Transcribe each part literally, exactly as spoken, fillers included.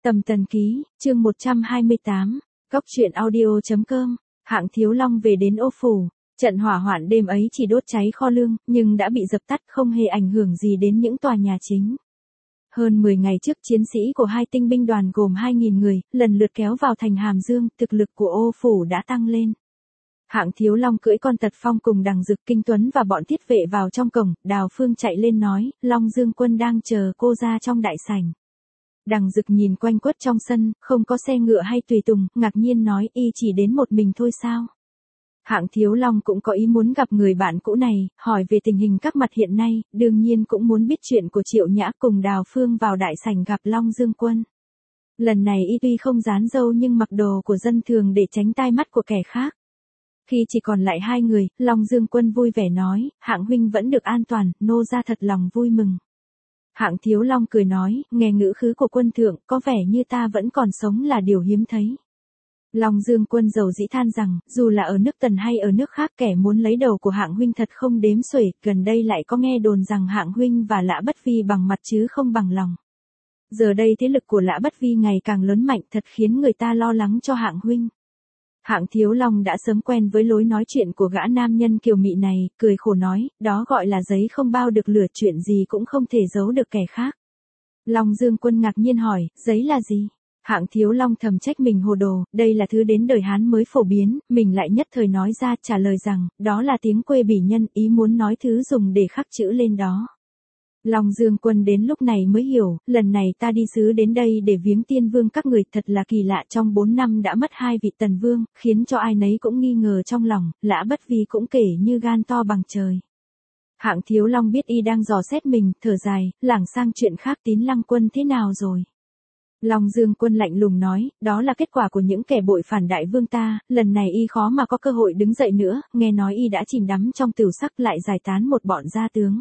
Tầm Tần Ký, chương một trăm hai mươi tám, Cóc truyện audio chấm com, Hạng Thiếu Long về đến Ô Phủ. Trận hỏa hoạn đêm ấy chỉ đốt cháy kho lương, nhưng đã bị dập tắt, không hề ảnh hưởng gì đến những tòa nhà chính. Hơn mười ngày trước, chiến sĩ của hai tinh binh đoàn gồm hai nghìn người, lần lượt kéo vào thành Hàm Dương, thực lực của Ô Phủ đã tăng lên. Hạng Thiếu Long cưỡi con Tật Phong cùng Đằng Dực, Kinh Tuấn và bọn thiết vệ vào trong cổng, Đào Phương chạy lên nói, Long Dương quân đang chờ cô ra trong đại sảnh. Đằng Dực nhìn quanh quất trong sân, không có xe ngựa hay tùy tùng, ngạc nhiên nói, y chỉ đến một mình thôi sao? Hạng Thiếu Long cũng có ý muốn gặp người bạn cũ này, hỏi về tình hình các mặt hiện nay, đương nhiên cũng muốn biết chuyện của Triệu Nhã cùng Đào Phương vào đại sảnh gặp Long Dương quân. Lần này y tuy không dán dâu nhưng mặc đồ của dân thường để tránh tai mắt của kẻ khác. Khi chỉ còn lại hai người, Long Dương quân vui vẻ nói, Hạng huynh vẫn được an toàn, nô gia thật lòng vui mừng. Hạng Thiếu Long cười nói, nghe ngữ khứ của quân thượng, có vẻ như ta vẫn còn sống là điều hiếm thấy. Long Dương quân dầu dĩ than rằng, dù là ở nước Tần hay ở nước khác, kẻ muốn lấy đầu của Hạng huynh thật không đếm xuể, gần đây lại có nghe đồn rằng Hạng huynh và Lã Bất Vi bằng mặt chứ không bằng lòng. Giờ đây thế lực của Lã Bất Vi ngày càng lớn mạnh, thật khiến người ta lo lắng cho Hạng huynh. Hạng Thiếu Long đã sớm quen với lối nói chuyện của gã nam nhân kiều mị này, cười khổ nói, đó gọi là giấy không bao được lửa, chuyện gì cũng không thể giấu được kẻ khác. Long Dương quân ngạc nhiên hỏi, giấy là gì? Hạng Thiếu Long thầm trách mình hồ đồ, đây là thứ đến đời Hán mới phổ biến, mình lại nhất thời nói ra, trả lời rằng, đó là tiếng quê bỉ nhân, ý muốn nói thứ dùng để khắc chữ lên đó. Long Dương quân đến lúc này mới hiểu, lần này ta đi sứ đến đây để viếng tiên vương các người, thật là kỳ lạ, trong bốn năm đã mất hai vị tần vương, khiến cho ai nấy cũng nghi ngờ trong lòng, Lã Bất Vi cũng kể như gan to bằng trời. Hạng Thiếu Long biết y đang dò xét mình, thở dài, lảng sang chuyện khác, Tín Lăng quân thế nào rồi? Long Dương quân lạnh lùng nói, đó là kết quả của những kẻ bội phản đại vương ta, lần này y khó mà có cơ hội đứng dậy nữa, nghe nói y đã chìm đắm trong tửu sắc, lại giải tán một bọn gia tướng.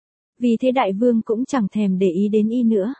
Vì thế đại vương cũng chẳng thèm để ý đến y nữa.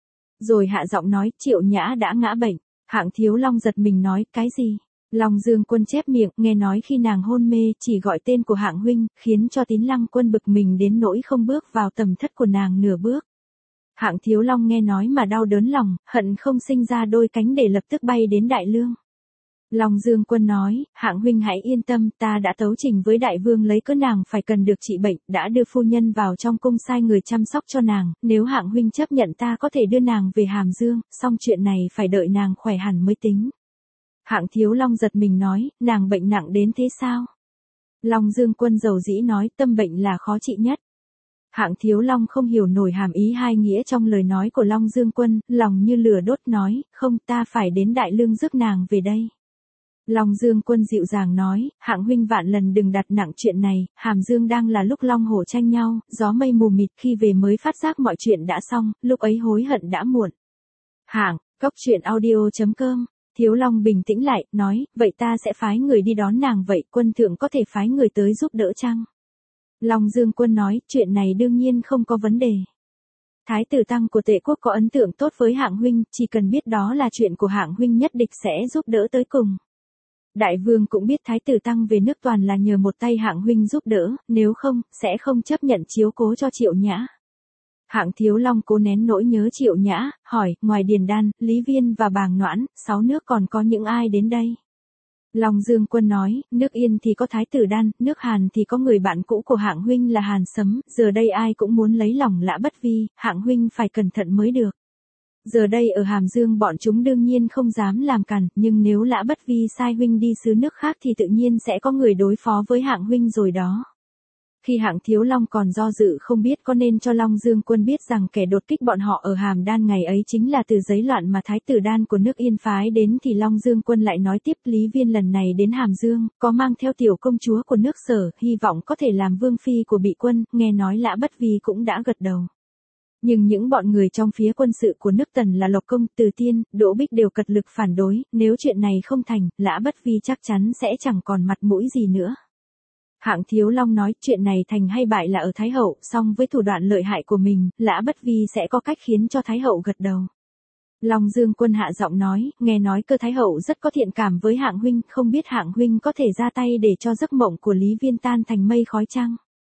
Rồi hạ giọng nói, Triệu Nhã đã ngã bệnh. Hạng Thiếu Long giật mình nói, cái gì? Long Dương quân chép miệng, nghe nói khi nàng hôn mê, chỉ gọi tên của Hạng huynh, khiến cho Tín Lăng quân bực mình đến nỗi không bước vào tầm thất của nàng nửa bước. Hạng Thiếu Long nghe nói mà đau đớn lòng, hận không sinh ra đôi cánh để lập tức bay đến Đại Lương. Long Dương quân nói, Hạng huynh hãy yên tâm, ta đã tấu trình với đại vương lấy cớ nàng phải cần được trị bệnh, đã đưa phu nhân vào trong cung sai người chăm sóc cho nàng, nếu Hạng huynh chấp nhận ta có thể đưa nàng về Hàm Dương, song chuyện này phải đợi nàng khỏe hẳn mới tính. Hạng Thiếu Long giật mình nói, nàng bệnh nặng đến thế sao? Long Dương quân dầu dĩ nói, tâm bệnh là khó trị nhất. Hạng Thiếu Long không hiểu nổi hàm ý hai nghĩa trong lời nói của Long Dương quân, lòng như lửa đốt nói, không, ta phải đến Đại Lương rước nàng về đây. Long Dương quân dịu dàng nói, Hạng huynh vạn lần đừng đặt nặng chuyện này, Hàm Dương đang là lúc long hổ tranh nhau, gió mây mù mịt, khi về mới phát giác mọi chuyện đã xong, lúc ấy hối hận đã muộn. Hạng, Cóc truyện audio chấm com, Thiếu Long bình tĩnh lại, nói, vậy ta sẽ phái người đi đón nàng, vậy quân thượng có thể phái người tới giúp đỡ chăng? Long Dương quân nói, chuyện này đương nhiên không có vấn đề. Thái tử Tăng của Tề quốc có ấn tượng tốt với Hạng huynh, chỉ cần biết đó là chuyện của Hạng huynh nhất định sẽ giúp đỡ tới cùng. Đại vương cũng biết Thái tử Tăng về nước toàn là nhờ một tay Hạng huynh giúp đỡ, nếu không, sẽ không chấp nhận chiếu cố cho Triệu Nhã. Hạng Thiếu Long cố nén nỗi nhớ Triệu Nhã, hỏi, ngoài Điền Đan, Lý Viên và Bàng Noãn, sáu nước còn có những ai đến đây? Long Dương quân nói, nước Yên thì có Thái tử Đan, nước Hàn thì có người bạn cũ của Hạng huynh là Hàn Sấm, giờ đây ai cũng muốn lấy lòng Lã Bất Vi, Hạng huynh phải cẩn thận mới được. Giờ đây ở Hàm Dương bọn chúng đương nhiên không dám làm cản, nhưng nếu Lã Bất Vi sai huynh đi xứ nước khác thì tự nhiên sẽ có người đối phó với Hạng huynh rồi đó. Khi Hạng Thiếu Long còn do dự không biết có nên cho Long Dương quân biết rằng kẻ đột kích bọn họ ở Hàm Đan ngày ấy chính là Từ Giấy Loạn mà Thái tử Đan của nước Yên phái đến, thì Long Dương quân lại nói tiếp, Lý Viên lần này đến Hàm Dương, có mang theo tiểu công chúa của nước Sở, hy vọng có thể làm vương phi của bị quân, nghe nói Lã Bất Vi cũng đã gật đầu. Nhưng những bọn người trong phía quân sự của nước Tần là Lộc Công, Từ Tiên, Đỗ Bích đều cật lực phản đối, nếu chuyện này không thành, Lã Bất Vi chắc chắn sẽ chẳng còn mặt mũi gì nữa. Hạng Thiếu Long nói, chuyện này thành hay bại là ở Thái Hậu, song với thủ đoạn lợi hại của mình, Lã Bất Vi sẽ có cách khiến cho Thái Hậu gật đầu. Long Dương quân hạ giọng nói, nghe nói Cơ Thái Hậu rất có thiện cảm với Hạng huynh, không biết Hạng huynh có thể ra tay để cho giấc mộng của Lý Viên tan thành mây khói chăng?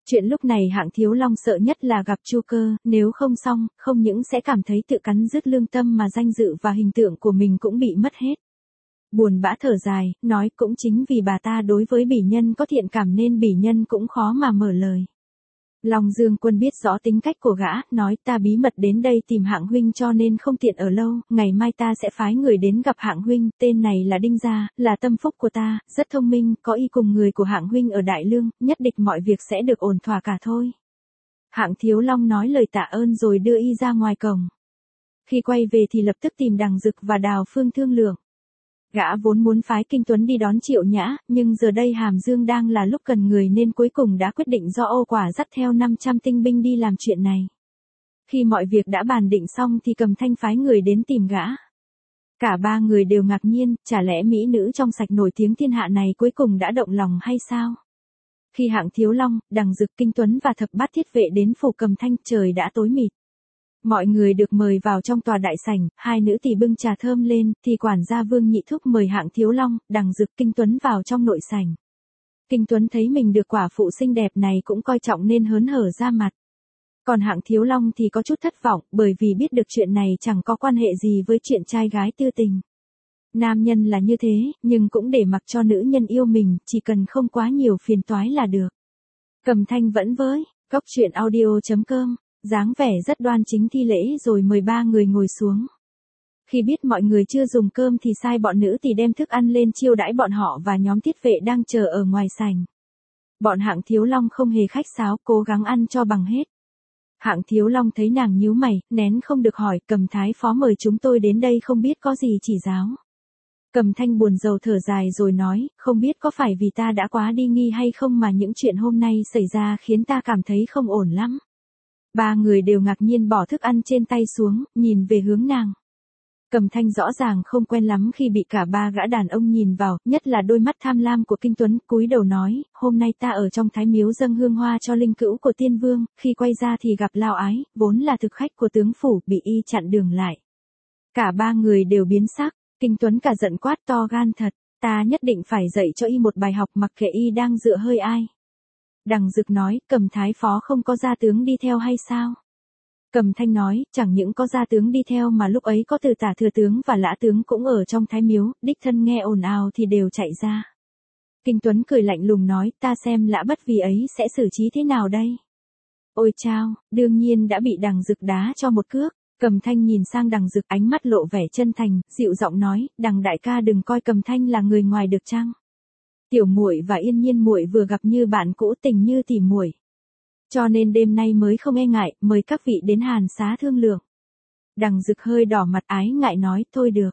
Chuyện lúc này Hạng Thiếu Long sợ nhất là gặp Chu Cơ, nếu không xong, không những sẽ cảm thấy tự cắn rứt lương tâm mà danh dự và hình tượng của mình cũng bị mất hết. Buồn bã thở dài, nói cũng chính vì bà ta đối với bỉ nhân có thiện cảm nên bỉ nhân cũng khó mà mở lời. Long Dương Quân biết rõ tính cách của gã, nói ta bí mật đến đây tìm Hạng huynh cho nên không tiện ở lâu, ngày mai ta sẽ phái người đến gặp Hạng huynh, tên này là Đinh Gia, là tâm phúc của ta, rất thông minh, có y cùng người của Hạng huynh ở Đại Lương, nhất định mọi việc sẽ được ổn thỏa cả thôi. Hạng Thiếu Long nói lời tạ ơn rồi đưa y ra ngoài cổng. Khi quay về thì lập tức tìm Đằng Dực và Đào Phương thương lượng. Gã vốn muốn phái Kinh Tuấn đi đón Triệu Nhã, nhưng giờ đây Hàm Dương đang là lúc cần người nên cuối cùng đã quyết định do Âu Quả dắt theo năm trăm tinh binh đi làm chuyện này. Khi mọi việc đã bàn định xong thì Cầm Thanh phái người đến tìm gã. Cả ba người đều ngạc nhiên, chả lẽ mỹ nữ trong sạch nổi tiếng thiên hạ này cuối cùng đã động lòng hay sao? Khi Hạng Thiếu Long, Đằng Dực, Kinh Tuấn và thập bát thiết vệ đến phủ Cầm Thanh, trời đã tối mịt. Mọi người được mời vào trong tòa đại sảnh, hai nữ tỳ bưng trà thơm lên, thì quản gia Vương Nhị Thúc mời Hạng Thiếu Long, Đằng Dực, Kinh Tuấn vào trong nội sảnh. Kinh Tuấn thấy mình được quả phụ xinh đẹp này cũng coi trọng nên hớn hở ra mặt. Còn Hạng Thiếu Long thì có chút thất vọng, bởi vì biết được chuyện này chẳng có quan hệ gì với chuyện trai gái tư tình. Nam nhân là như thế, nhưng cũng để mặc cho nữ nhân yêu mình, chỉ cần không quá nhiều phiền toái là được. Cầm Thanh vẫn với, cốc truyện audio chấm com. Dáng vẻ rất đoan chính thi lễ rồi mời ba người ngồi xuống. Khi biết mọi người chưa dùng cơm thì sai bọn nữ thì đem thức ăn lên chiêu đãi bọn họ và nhóm thiết vệ đang chờ ở ngoài sảnh. Bọn Hạng Thiếu Long không hề khách sáo, cố gắng ăn cho bằng hết. Hạng Thiếu Long thấy nàng nhíu mày, nén không được hỏi, Cầm Thái Phó mời chúng tôi đến đây không biết có gì chỉ giáo. Cầm Thanh buồn rầu thở dài rồi nói, không biết có phải vì ta đã quá đi nghi hay không mà những chuyện hôm nay xảy ra khiến ta cảm thấy không ổn lắm. Ba người đều ngạc nhiên bỏ thức ăn trên tay xuống, nhìn về hướng nàng. Cầm Thanh rõ ràng không quen lắm khi bị cả ba gã đàn ông nhìn vào, nhất là đôi mắt tham lam của Kinh Tuấn, cúi đầu nói, hôm nay ta ở trong Thái Miếu dâng hương hoa cho linh cữu của Tiên Vương, khi quay ra thì gặp Lao Ái, vốn là thực khách của tướng phủ, bị y chặn đường lại. Cả ba người đều biến sắc, Kinh Tuấn cả giận quát to gan thật, ta nhất định phải dạy cho y một bài học mặc kệ y đang dựa hơi ai. Đằng Dực nói, Cầm Thái Phó không có gia tướng đi theo hay sao? Cầm Thanh nói, chẳng những có gia tướng đi theo mà lúc ấy có Từ Tả thừa tướng và Lã tướng cũng ở trong Thái Miếu, đích thân nghe ồn ào thì đều chạy ra. Kinh Tuấn cười lạnh lùng nói, ta xem Lã Bất Vi ấy sẽ xử trí thế nào đây? Ôi chao, đương nhiên đã bị Đằng Dực đá cho một cước. Cầm Thanh nhìn sang Đằng Dực, ánh mắt lộ vẻ chân thành, dịu giọng nói, Đằng đại ca đừng coi Cầm Thanh là người ngoài được chăng? Tiểu muội và Yên Nhiên muội vừa gặp như bạn cũ, tình như tỉ muội. Cho nên đêm nay mới không e ngại, mời các vị đến Hàn Xá thương lượng. Đằng Dực hơi đỏ mặt ái ngại nói, thôi được.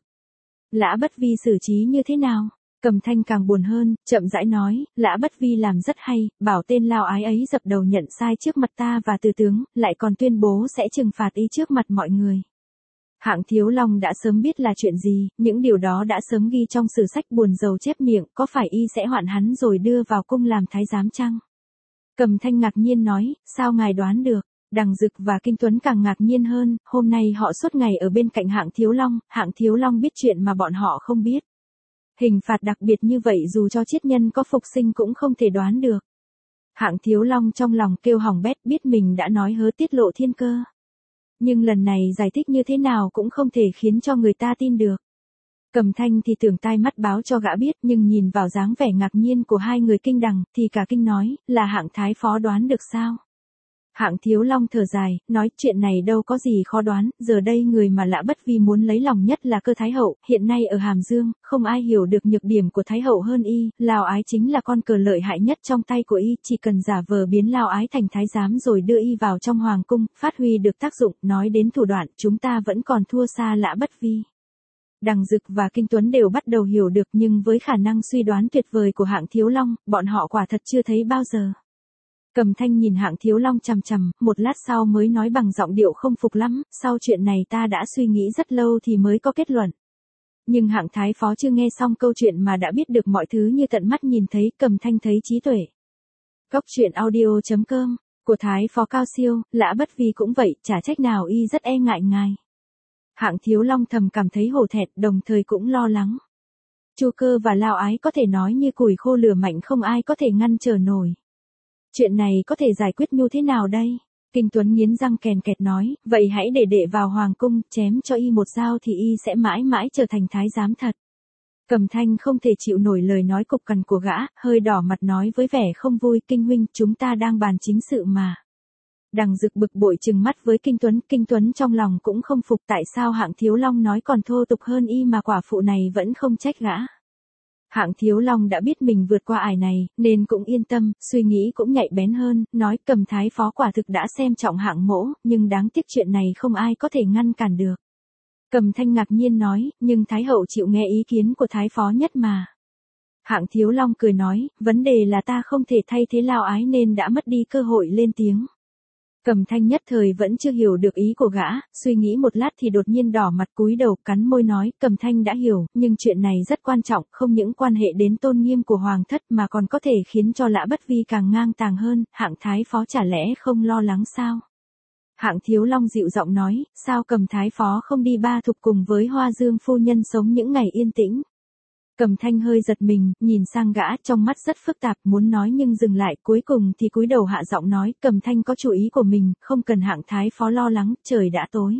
Lã Bất Vi xử trí như thế nào? Cầm Thanh càng buồn hơn, chậm rãi nói, Lã Bất Vi làm rất hay, bảo tên Lao Ái ấy dập đầu nhận sai trước mặt ta và Từ tướng, lại còn tuyên bố sẽ trừng phạt y trước mặt mọi người. Hạng Thiếu Long đã sớm biết là chuyện gì, những điều đó đã sớm ghi trong sử sách buồn rầu chép miệng, có phải y sẽ hoạn hắn rồi đưa vào cung làm thái giám chăng? Cầm Thanh ngạc nhiên nói, sao ngài đoán được? Đằng Dực và Kinh Tuấn càng ngạc nhiên hơn, hôm nay họ suốt ngày ở bên cạnh Hạng Thiếu Long, Hạng Thiếu Long biết chuyện mà bọn họ không biết. Hình phạt đặc biệt như vậy dù cho triết nhân có phục sinh cũng không thể đoán được. Hạng Thiếu Long trong lòng kêu hỏng bét, biết mình đã nói hớ tiết lộ thiên cơ. Nhưng lần này giải thích như thế nào cũng không thể khiến cho người ta tin được. Cầm Thanh thì tưởng tai mắt báo cho gã biết, nhưng nhìn vào dáng vẻ ngạc nhiên của hai người Kinh Đằng, thì cả kinh nói, là Hạng Thái Phó đoán được sao? Hạng Thiếu Long thở dài, nói chuyện này đâu có gì khó đoán, giờ đây người mà Lã Bất Vi muốn lấy lòng nhất là Cơ Thái Hậu, hiện nay ở Hàm Dương, không ai hiểu được nhược điểm của Thái Hậu hơn y, Lao Ái chính là con cờ lợi hại nhất trong tay của y, chỉ cần giả vờ biến Lao Ái thành thái giám rồi đưa y vào trong hoàng cung, phát huy được tác dụng, nói đến thủ đoạn, chúng ta vẫn còn thua xa Lã Bất Vi. Đằng Dực và Kinh Tuấn đều bắt đầu hiểu được, nhưng với khả năng suy đoán tuyệt vời của Hạng Thiếu Long, bọn họ quả thật chưa thấy bao giờ. Cầm Thanh nhìn Hạng Thiếu Long chằm chằm, một lát sau mới nói bằng giọng điệu không phục lắm, sau chuyện này ta đã suy nghĩ rất lâu thì mới có kết luận. Nhưng Hạng Thái Phó chưa nghe xong câu chuyện mà đã biết được mọi thứ như tận mắt nhìn thấy, Cầm Thanh thấy trí tuệ. Cốc truyện audio chấm com, của Thái Phó cao siêu, Lã Bất Vi cũng vậy, chả trách nào y rất e ngại ngài. Hạng Thiếu Long thầm cảm thấy hổ thẹn, đồng thời cũng lo lắng. Chu Cơ và Lao Ái có thể nói như củi khô lửa mạnh, không ai có thể ngăn trở nổi. Chuyện này có thể giải quyết như thế nào đây? Kinh Tuấn nghiến răng kèn kẹt nói, vậy hãy để đệ vào hoàng cung, chém cho y một dao thì y sẽ mãi mãi trở thành thái giám thật. Cầm Thanh không thể chịu nổi lời nói cục cằn của gã, hơi đỏ mặt nói với vẻ không vui, Kinh huynh, chúng ta đang bàn chính sự mà. Đằng Dực bực bội trừng mắt với Kinh Tuấn, Kinh Tuấn trong lòng cũng không phục tại sao Hạng Thiếu Long nói còn thô tục hơn y mà quả phụ này vẫn không trách gã. Hạng Thiếu Long đã biết mình vượt qua ải này, nên cũng yên tâm, suy nghĩ cũng nhạy bén hơn, nói Cầm thái phó quả thực đã xem trọng Hạng mỗ, nhưng đáng tiếc chuyện này không ai có thể ngăn cản được. Cầm Thanh ngạc nhiên nói, nhưng Thái hậu chịu nghe ý kiến của Thái phó nhất mà. Hạng Thiếu Long cười nói, vấn đề là ta không thể thay thế Lao Ái nên đã mất đi cơ hội lên tiếng. Cầm Thanh nhất thời vẫn chưa hiểu được ý của gã, suy nghĩ một lát thì đột nhiên đỏ mặt cúi đầu cắn môi nói, Cầm Thanh đã hiểu, nhưng chuyện này rất quan trọng, không những quan hệ đến tôn nghiêm của hoàng thất mà còn có thể khiến cho Lã Bất Vi càng ngang tàng hơn, Hạng thái phó chả lẽ không lo lắng sao? Hạng Thiếu Long dịu giọng nói, sao Cầm thái phó không đi ba thục cùng với Hoa Dương phu nhân sống những ngày yên tĩnh? Cầm Thanh hơi giật mình, nhìn sang gã, trong mắt rất phức tạp, muốn nói nhưng dừng lại, cuối cùng thì cúi đầu hạ giọng nói, Cầm Thanh có chủ ý của mình, không cần Hạng thái phó lo lắng, trời đã tối.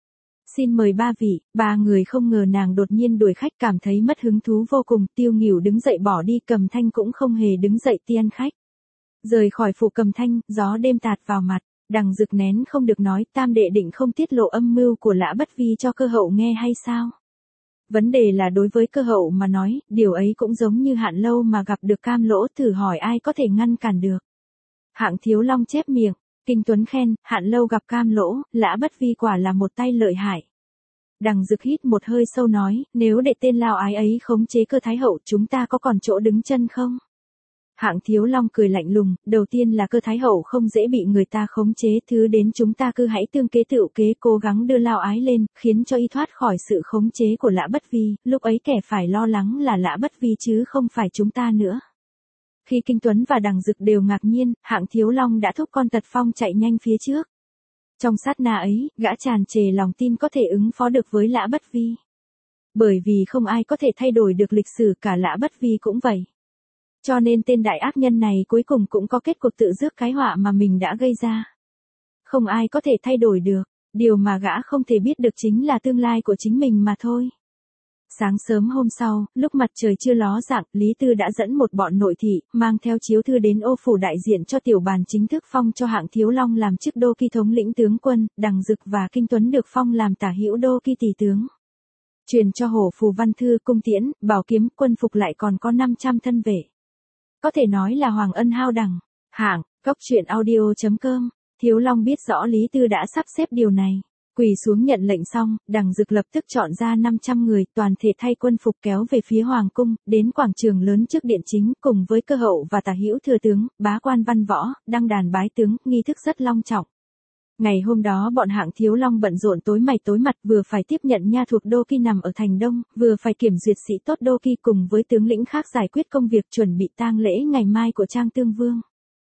Xin mời ba vị. Ba người không ngờ nàng đột nhiên đuổi khách, cảm thấy mất hứng thú vô cùng, Tiêu Nghỉu đứng dậy bỏ đi, Cầm Thanh cũng không hề đứng dậy tiễn khách. Rời khỏi phủ Cầm Thanh, gió đêm tạt vào mặt, Đằng Dực nén không được nói, tam đệ định không tiết lộ âm mưu của Lã Bất Vi cho cơ hậu nghe hay sao? Vấn đề là đối với cơ hậu mà nói, điều ấy cũng giống như Hạn Lâu mà gặp được Cam Lỗ, thử hỏi ai có thể ngăn cản được. Hạng Thiếu Long chép miệng, Kinh Tuấn khen, Hạn Lâu gặp Cam Lỗ, Lã Bất Vi quả là một tay lợi hại. Đằng Dực hít một hơi sâu nói, nếu để tên Lao Ái ấy khống chế Cơ Thái hậu, chúng ta có còn chỗ đứng chân không? Hạng Thiếu Long cười lạnh lùng, đầu tiên là Cơ Thái hậu không dễ bị người ta khống chế, thứ đến chúng ta cứ hãy tương kế tựu kế, cố gắng đưa Lao Ái lên, khiến cho y thoát khỏi sự khống chế của Lã Bất Vi, lúc ấy kẻ phải lo lắng là Lã Bất Vi chứ không phải chúng ta nữa. Khi Kinh Tuấn và Đằng Dực đều ngạc nhiên, Hạng Thiếu Long đã thúc con Tật Phong chạy nhanh phía trước. Trong sát na ấy, gã tràn trề lòng tin có thể ứng phó được với Lã Bất Vi. Bởi vì không ai có thể thay đổi được lịch sử, cả Lã Bất Vi cũng vậy. Cho nên tên đại ác nhân này cuối cùng cũng có kết cục tự rước cái họa mà mình đã gây ra. Không ai có thể thay đổi được, điều mà gã không thể biết được chính là tương lai của chính mình mà thôi. Sáng sớm hôm sau, lúc mặt trời chưa ló dạng, Lý Tư đã dẫn một bọn nội thị, mang theo chiếu thư đến ô phủ đại diện cho Tiểu Bàn chính thức phong cho Hạng Thiếu Long làm chức đô kỳ thống lĩnh tướng quân, Đằng Dực và Kinh Tuấn được phong làm tả hữu đô kỳ tỷ tướng. Truyền cho Hổ Phù văn thư, cung tiễn, bảo kiếm, quân phục lại còn có năm trăm thân vệ. Có thể nói là hoàng ân hao đẳng. Hạng, góc truyện audio chấm com, Thiếu Long biết rõ Lý Tư đã sắp xếp điều này. Quỳ xuống nhận lệnh xong, Đằng Dực lập tức chọn ra năm trăm người, toàn thể thay quân phục kéo về phía hoàng cung, đến quảng trường lớn trước điện chính, cùng với Cơ hậu và tả hữu thừa tướng, bá quan văn võ, đăng đàn bái tướng, nghi thức rất long trọng. Ngày hôm đó bọn Hạng Thiếu Long bận rộn tối mày tối mặt, vừa phải tiếp nhận nha thuộc đô kỳ nằm ở thành Đông, vừa phải kiểm duyệt sĩ tốt đô kỳ cùng với tướng lĩnh khác giải quyết công việc chuẩn bị tang lễ ngày mai của Trang Tương Vương.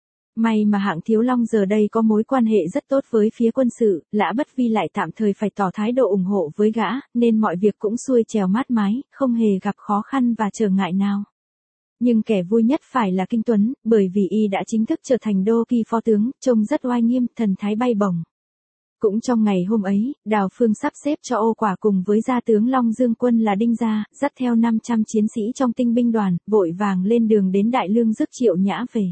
May mà Hạng Thiếu Long giờ đây có mối quan hệ rất tốt với phía quân sự, Lã Bất Vi lại tạm thời phải tỏ thái độ ủng hộ với gã, nên mọi việc cũng xuôi trèo mát mái, không hề gặp khó khăn và trở ngại nào. Nhưng kẻ vui nhất phải là Kinh Tuấn, bởi vì y đã chính thức trở thành đô kỳ phó tướng, trông rất oai nghiêm, thần thái bay bổng. Cũng trong ngày hôm ấy, Đào Phương sắp xếp cho Ô Quả cùng với gia tướng Long Dương Quân là Đinh Gia, dắt theo năm trăm chiến sĩ trong tinh binh đoàn, vội vàng lên đường đến Đại Lương rước Triệu Nhã về.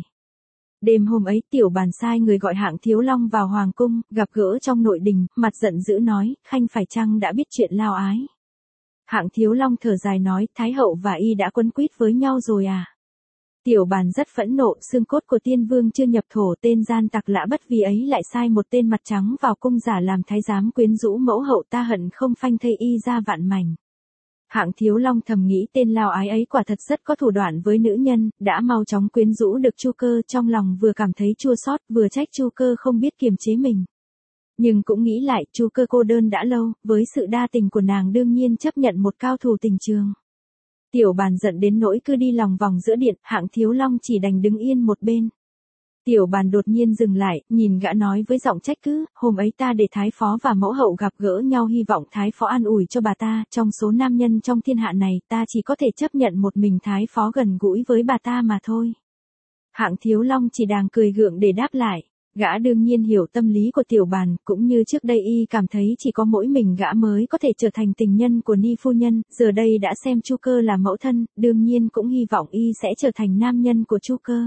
Đêm hôm ấy, Tiểu Bàn sai người gọi Hạng Thiếu Long vào hoàng cung, gặp gỡ trong nội đình, mặt giận dữ nói, Khanh phải chăng đã biết chuyện Lao Ái? Hạng Thiếu Long thở dài nói, Thái hậu và y đã quấn quýt với nhau rồi à? Tiểu Bàn rất phẫn nộ, xương cốt của tiên vương chưa nhập thổ, tên gian tặc Lã Bất Vi ấy lại sai một tên mặt trắng vào cung giả làm thái giám quyến rũ mẫu hậu, ta hận không phanh thây y ra vạn mảnh. Hạng Thiếu Long thầm nghĩ tên Lao Ái ấy quả thật rất có thủ đoạn với nữ nhân, đã mau chóng quyến rũ được Chu Cơ, trong lòng vừa cảm thấy chua xót, vừa trách Chu Cơ không biết kiềm chế mình. Nhưng cũng nghĩ lại, Chu Cơ cô đơn đã lâu, với sự đa tình của nàng đương nhiên chấp nhận một cao thủ tình trường. Tiểu Bàn giận đến nỗi cứ đi lòng vòng giữa điện, Hạng Thiếu Long chỉ đành đứng yên một bên. Tiểu Bàn đột nhiên dừng lại, nhìn gã nói với giọng trách cứ, hôm ấy ta để Thái phó và mẫu hậu gặp gỡ nhau, hy vọng Thái phó an ủi cho bà ta, trong số nam nhân trong thiên hạ này, ta chỉ có thể chấp nhận một mình Thái phó gần gũi với bà ta mà thôi. Hạng Thiếu Long chỉ đàng cười gượng để đáp lại. Gã đương nhiên hiểu tâm lý của Tiểu Bàn, cũng như trước đây y cảm thấy chỉ có mỗi mình gã mới có thể trở thành tình nhân của Ni phu nhân, giờ đây đã xem Chu Cơ là mẫu thân, đương nhiên cũng hy vọng y sẽ trở thành nam nhân của Chu Cơ.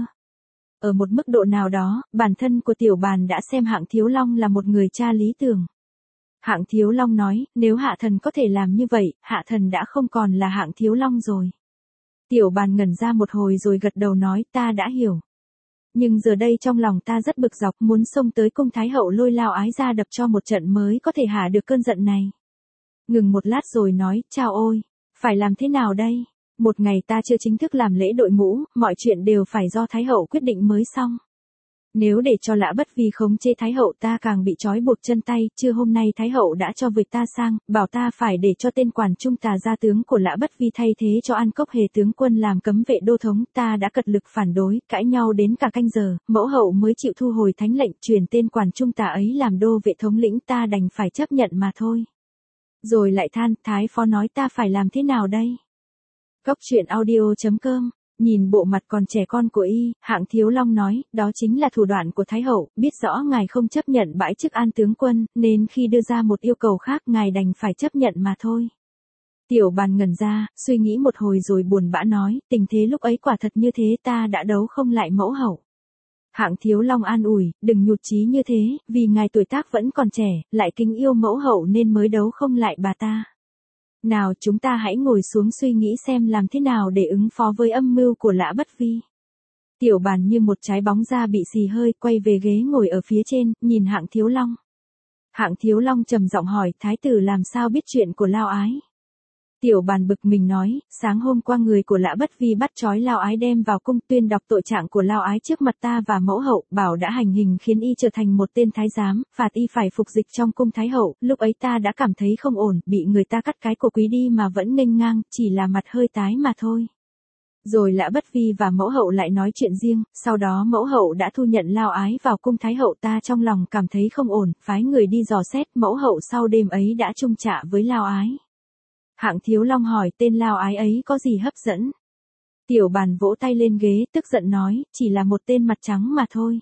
Ở một mức độ nào đó, bản thân của Tiểu Bàn đã xem Hạng Thiếu Long là một người cha lý tưởng. Hạng Thiếu Long nói, nếu Hạ Thần có thể làm như vậy, Hạ Thần đã không còn là Hạng Thiếu Long rồi. Tiểu Bàn ngẩn ra một hồi rồi gật đầu nói, ta đã hiểu. Nhưng giờ đây trong lòng ta rất bực dọc, muốn xông tới cung Thái Hậu lôi Lao Ái ra đập cho một trận mới có thể hạ được cơn giận này. Ngừng một lát rồi nói, chao ôi, phải làm thế nào đây? Một ngày ta chưa chính thức làm lễ đội ngũ, mọi chuyện đều phải do Thái Hậu quyết định mới xong. Nếu để cho Lã Bất Vi khống chế Thái Hậu ta càng bị trói buộc chân tay, chưa hôm nay Thái Hậu đã cho việc ta sang, bảo ta phải để cho tên quản trung tà gia tướng của Lã Bất Vi thay thế cho An Cốc Hề tướng quân làm cấm vệ đô thống, ta đã cật lực phản đối, cãi nhau đến cả canh giờ, mẫu hậu mới chịu thu hồi thánh lệnh truyền tên quản trung tà ấy làm đô vệ thống lĩnh, ta đành phải chấp nhận mà thôi. Rồi lại than, Thái phó nói ta phải làm thế nào đây? Góc truyện audio chấm com. Nhìn bộ mặt còn trẻ con của y, Hạng Thiếu Long nói, đó chính là thủ đoạn của Thái Hậu, biết rõ ngài không chấp nhận bãi chức An tướng quân, nên khi đưa ra một yêu cầu khác ngài đành phải chấp nhận mà thôi. Tiểu Bàn ngẩn ra, suy nghĩ một hồi rồi buồn bã nói, tình thế lúc ấy quả thật như thế, ta đã đấu không lại mẫu hậu. Hạng Thiếu Long an ủi, đừng nhụt chí như thế, vì ngài tuổi tác vẫn còn trẻ, lại kính yêu mẫu hậu nên mới đấu không lại bà ta. Nào chúng ta hãy ngồi xuống suy nghĩ xem làm thế nào để ứng phó với âm mưu của Lã Bất Vi. Tiểu Bàn như một trái bóng da bị xì hơi, quay về ghế ngồi ở phía trên, nhìn Hạng Thiếu Long. Hạng Thiếu Long trầm giọng hỏi, thái tử làm sao biết chuyện của Lao Ái? Tiểu Bàn bực mình nói, sáng hôm qua người của Lã Bất Vi bắt trói Lao Ái đem vào cung tuyên đọc tội trạng của Lao Ái trước mặt ta và mẫu hậu, bảo đã hành hình khiến y trở thành một tên thái giám, phạt y phải phục dịch trong cung Thái Hậu, lúc ấy ta đã cảm thấy không ổn, bị người ta cắt cái cổ quý đi mà vẫn nghênh ngang, chỉ là mặt hơi tái mà thôi. Rồi Lã Bất Vi và mẫu hậu lại nói chuyện riêng, sau đó mẫu hậu đã thu nhận Lao Ái vào cung Thái Hậu, ta trong lòng cảm thấy không ổn, phái người đi dò xét, mẫu hậu sau đêm ấy đã chung trạ với Lao Ái. Hạng Thiếu Long hỏi, tên Lao Ái ấy có gì hấp dẫn? Tiểu Bàn vỗ tay lên ghế, tức giận nói, chỉ là một tên mặt trắng mà thôi.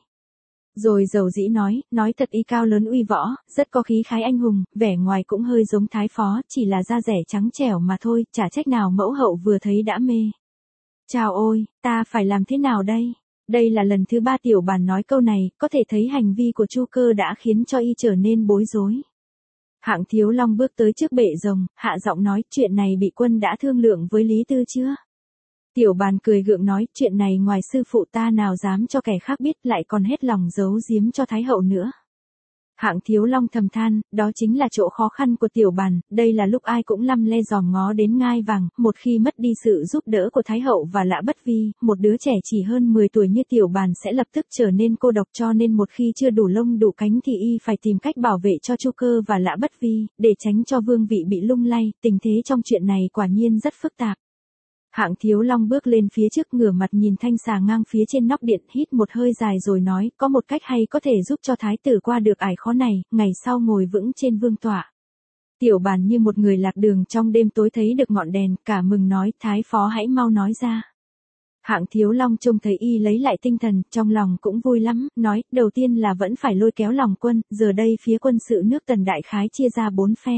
Rồi dầu dĩ nói, nói thật y cao lớn uy võ, rất có khí khái anh hùng, vẻ ngoài cũng hơi giống thái phó, chỉ là da rẻ trắng trẻo mà thôi, chả trách nào mẫu hậu vừa thấy đã mê. Chào ôi, ta phải làm thế nào đây? Đây là lần thứ ba Tiểu Bàn nói câu này, có thể thấy hành vi của Chu Cơ đã khiến cho y trở nên bối rối. Hạng Thiếu Long bước tới trước bệ rồng, hạ giọng nói, chuyện này bị quân đã thương lượng với Lý Tư chưa? Tiểu Bàn cười gượng nói, chuyện này ngoài sư phụ ta nào dám cho kẻ khác biết, lại còn hết lòng giấu giếm cho Thái Hậu nữa. Hạng Thiếu Long thầm than, đó chính là chỗ khó khăn của Tiểu Bàn, đây là lúc ai cũng lăm le dòm ngó đến ngai vàng, một khi mất đi sự giúp đỡ của Thái Hậu và Lã Bất Vi, một đứa trẻ chỉ hơn mười tuổi như Tiểu Bàn sẽ lập tức trở nên cô độc, cho nên một khi chưa đủ lông đủ cánh thì y phải tìm cách bảo vệ cho Chu Cơ và Lã Bất Vi, để tránh cho vương vị bị lung lay, tình thế trong chuyện này quả nhiên rất phức tạp. Hạng Thiếu Long bước lên phía trước, ngửa mặt nhìn thanh xà ngang phía trên nóc điện, hít một hơi dài rồi nói, có một cách hay có thể giúp cho thái tử qua được ải khó này, ngày sau ngồi vững trên vương tọa. Tiểu Bàn như một người lạc đường trong đêm tối thấy được ngọn đèn, cả mừng nói, thái phó hãy mau nói ra. Hạng Thiếu Long trông thấy y lấy lại tinh thần, trong lòng cũng vui lắm, nói, đầu tiên là vẫn phải lôi kéo lòng quân, giờ đây phía quân sự nước Tần đại khái chia ra bốn phe.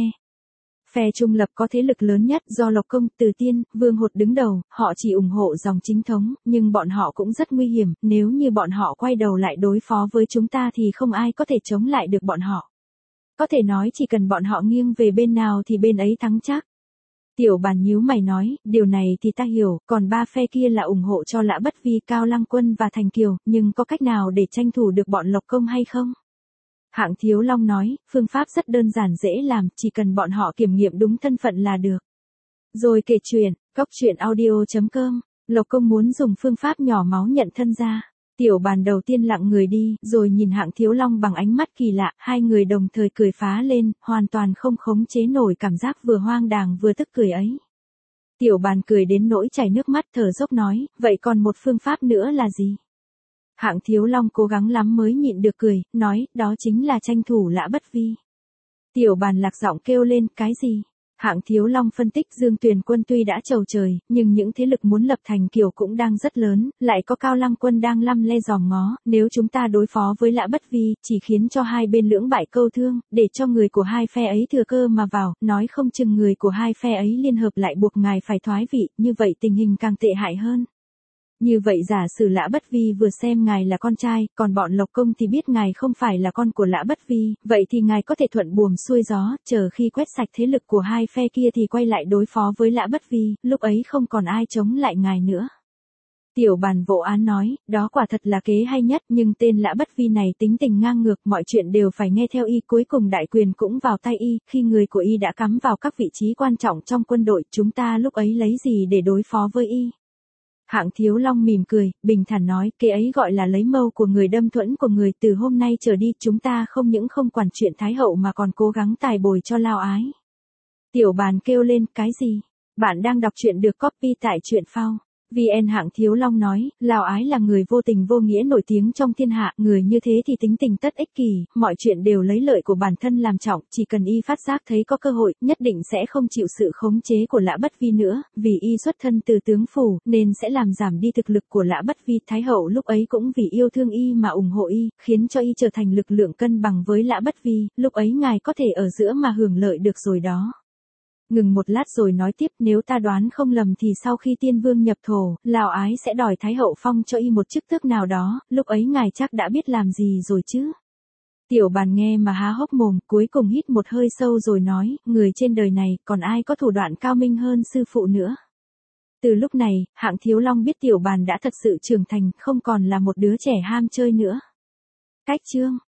Phe trung lập có thế lực lớn nhất do Lộc Công, Từ Tiên, Vương Hột đứng đầu, họ chỉ ủng hộ dòng chính thống, nhưng bọn họ cũng rất nguy hiểm, nếu như bọn họ quay đầu lại đối phó với chúng ta thì không ai có thể chống lại được bọn họ. Có thể nói chỉ cần bọn họ nghiêng về bên nào thì bên ấy thắng chắc. Tiểu Bàn nhíu mày nói, điều này thì ta hiểu, còn ba phe kia là ủng hộ cho Lã Bất Vi, Cao Lăng Quân và Thành Kiều, nhưng có cách nào để tranh thủ được bọn Lộc Công hay không? Hạng Thiếu Long nói, phương pháp rất đơn giản dễ làm, chỉ cần bọn họ kiểm nghiệm đúng thân phận là được. Rồi kể chuyện, góc truyện audio chấm com, Lộc Công muốn dùng phương pháp nhỏ máu nhận thân ra. Tiểu Bàn đầu tiên lặng người đi, rồi nhìn Hạng Thiếu Long bằng ánh mắt kỳ lạ, hai người đồng thời cười phá lên, hoàn toàn không khống chế nổi cảm giác vừa hoang đàng vừa tức cười ấy. Tiểu Bàn cười đến nỗi chảy nước mắt, thở dốc nói, vậy còn một phương pháp nữa là gì? Hạng Thiếu Long cố gắng lắm mới nhịn được cười, nói, đó chính là tranh thủ Lã Bất Vi. Tiểu Bàn lạc giọng kêu lên, cái gì? Hạng Thiếu Long phân tích Dương Tuyền quân tuy đã chầu trời, nhưng những thế lực muốn lập thành kiểu cũng đang rất lớn, lại có Cao Lăng quân đang lăm le dòm ngó, nếu chúng ta đối phó với Lã Bất Vi, chỉ khiến cho hai bên lưỡng bại câu thương, để cho người của hai phe ấy thừa cơ mà vào, nói không chừng người của hai phe ấy liên hợp lại buộc ngài phải thoái vị, như vậy tình hình càng tệ hại hơn. Như vậy giả sử Lã Bất Vi vừa xem ngài là con trai, còn bọn Lộc Công thì biết ngài không phải là con của Lã Bất Vi, vậy thì ngài có thể thuận buồm xuôi gió, chờ khi quét sạch thế lực của hai phe kia thì quay lại đối phó với Lã Bất Vi, lúc ấy không còn ai chống lại ngài nữa. Tiểu Bàn Vô Án nói, đó quả thật là kế hay nhất, nhưng tên Lã Bất Vi này tính tình ngang ngược, mọi chuyện đều phải nghe theo y, cuối cùng đại quyền cũng vào tay y, khi người của y đã cắm vào các vị trí quan trọng trong quân đội, chúng ta lúc ấy lấy gì để đối phó với y? Hạng Thiếu Long mỉm cười, bình thản nói, kế ấy gọi là lấy mâu của người đâm thuẫn của người, từ hôm nay trở đi, chúng ta không những không quản chuyện Thái hậu mà còn cố gắng tài bồi cho Lao Ái. Tiểu Bàn kêu lên, cái gì? Bạn đang đọc truyện được copy tại truyện phao. vê en. Hạng Thiếu Long nói, Lao Ái là người vô tình vô nghĩa nổi tiếng trong thiên hạ, người như thế thì tính tình tất ích kỷ, mọi chuyện đều lấy lợi của bản thân làm trọng, chỉ cần y phát giác thấy có cơ hội, nhất định sẽ không chịu sự khống chế của Lã Bất Vi nữa, vì y xuất thân từ tướng phủ, nên sẽ làm giảm đi thực lực của Lã Bất Vi. Thái hậu lúc ấy cũng vì yêu thương y mà ủng hộ y, khiến cho y trở thành lực lượng cân bằng với Lã Bất Vi, lúc ấy ngài có thể ở giữa mà hưởng lợi được rồi đó. Ngừng một lát rồi nói tiếp, nếu ta đoán không lầm thì sau khi Tiên Vương nhập thổ, Lào Ái sẽ đòi Thái hậu phong cho y một chức tước nào đó, lúc ấy ngài chắc đã biết làm gì rồi chứ. Tiểu Bàn nghe mà há hốc mồm, cuối cùng hít một hơi sâu rồi nói, người trên đời này, còn ai có thủ đoạn cao minh hơn sư phụ nữa. Từ lúc này, Hạng Thiếu Long biết Tiểu Bàn đã thật sự trưởng thành, không còn là một đứa trẻ ham chơi nữa. Cách chương